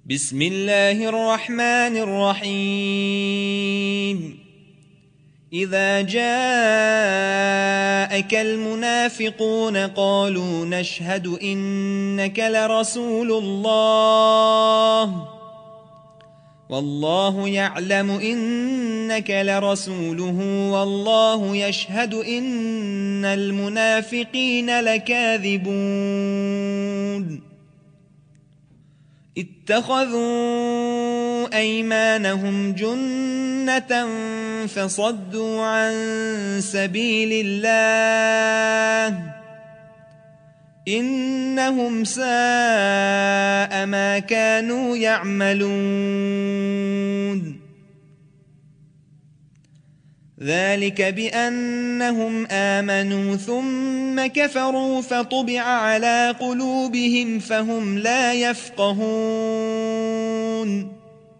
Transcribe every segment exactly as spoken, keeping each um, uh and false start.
بسم الله الرحمن الرحيم إذا جاءك المنافقون قالوا نشهد إنك لرسول الله والله يعلم إنك لرسوله والله يشهد إن المنافقين لكاذبون اتخذوا أيمانهم جنة فصدوا عن سبيل الله إنهم ساء ما كانوا يعملون ذلك بأنهم آمنوا ثم كفروا فطبع على قلوبهم فهم لا يفقهون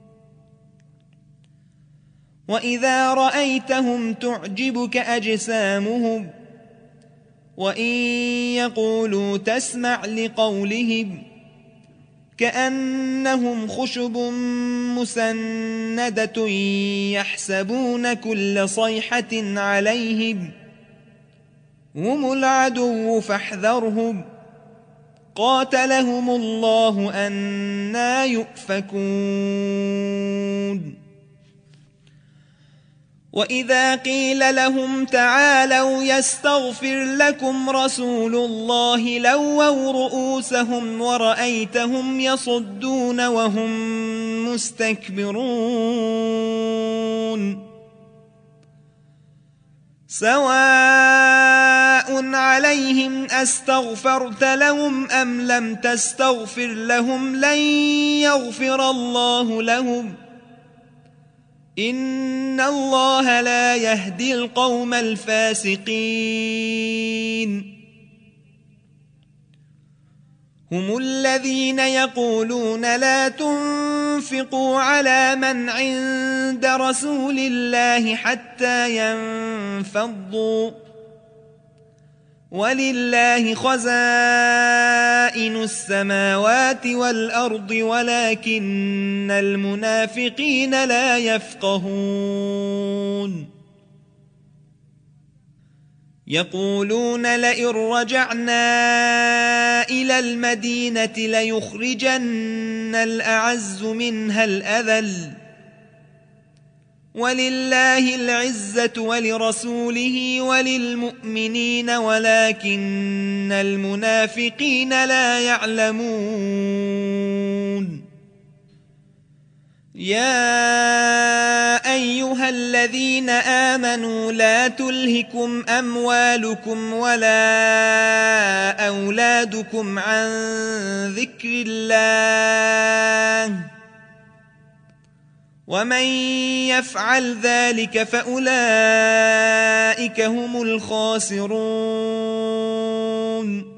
وإذا رأيتهم تعجبك أجسامهم وإن يقولوا تسمع لقولهم كأنهم خشب مسندة يحسبون كل صيحة عليهم هم العدو فاحذرهم قاتلهم الله أنى يؤفكون وإذا قيل لهم تعالوا يستغفر لكم رسول الله لووا رؤوسهم ورأيتهم يصدون وهم مستكبرون سواء عليهم أستغفرت لهم أم لم تستغفر لهم لن يغفر الله لهم إن الله لا يهدي القوم الفاسقين هم الذين يقولون لا تنفقوا على من عند رسول الله حتى ينفضوا ولله خزائن السماوات والأرض ولكن المنافقين لا يفقهون يقولون لئن رجعنا إلى المدينة ليخرجن الأعز منها الأذل ولله العزة ولرسوله وللمؤمنين ولكن المنافقين لا يعلمون يا أيها الذين آمنوا لا تلهكم أموالكم ولا أولادكم عن ذكر الله ومن يفعل ذلك فأولئك هم الخاسرون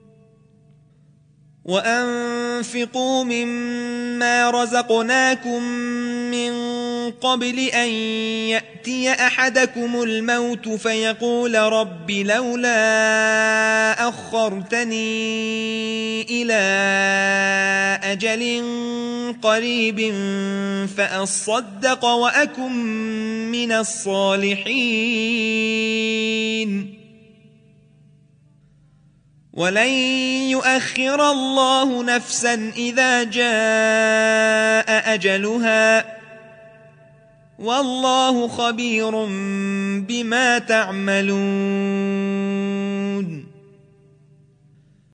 وأنفقوا مما رزقناكم من قبل أن يأتي أحدكم الموت فيقول رب لولا أخرتني إلى أجل قريب فأصدق وأكن من الصالحين ولن يؤخر الله نفسا إذا جاء أجلها والله خبير بما تعملون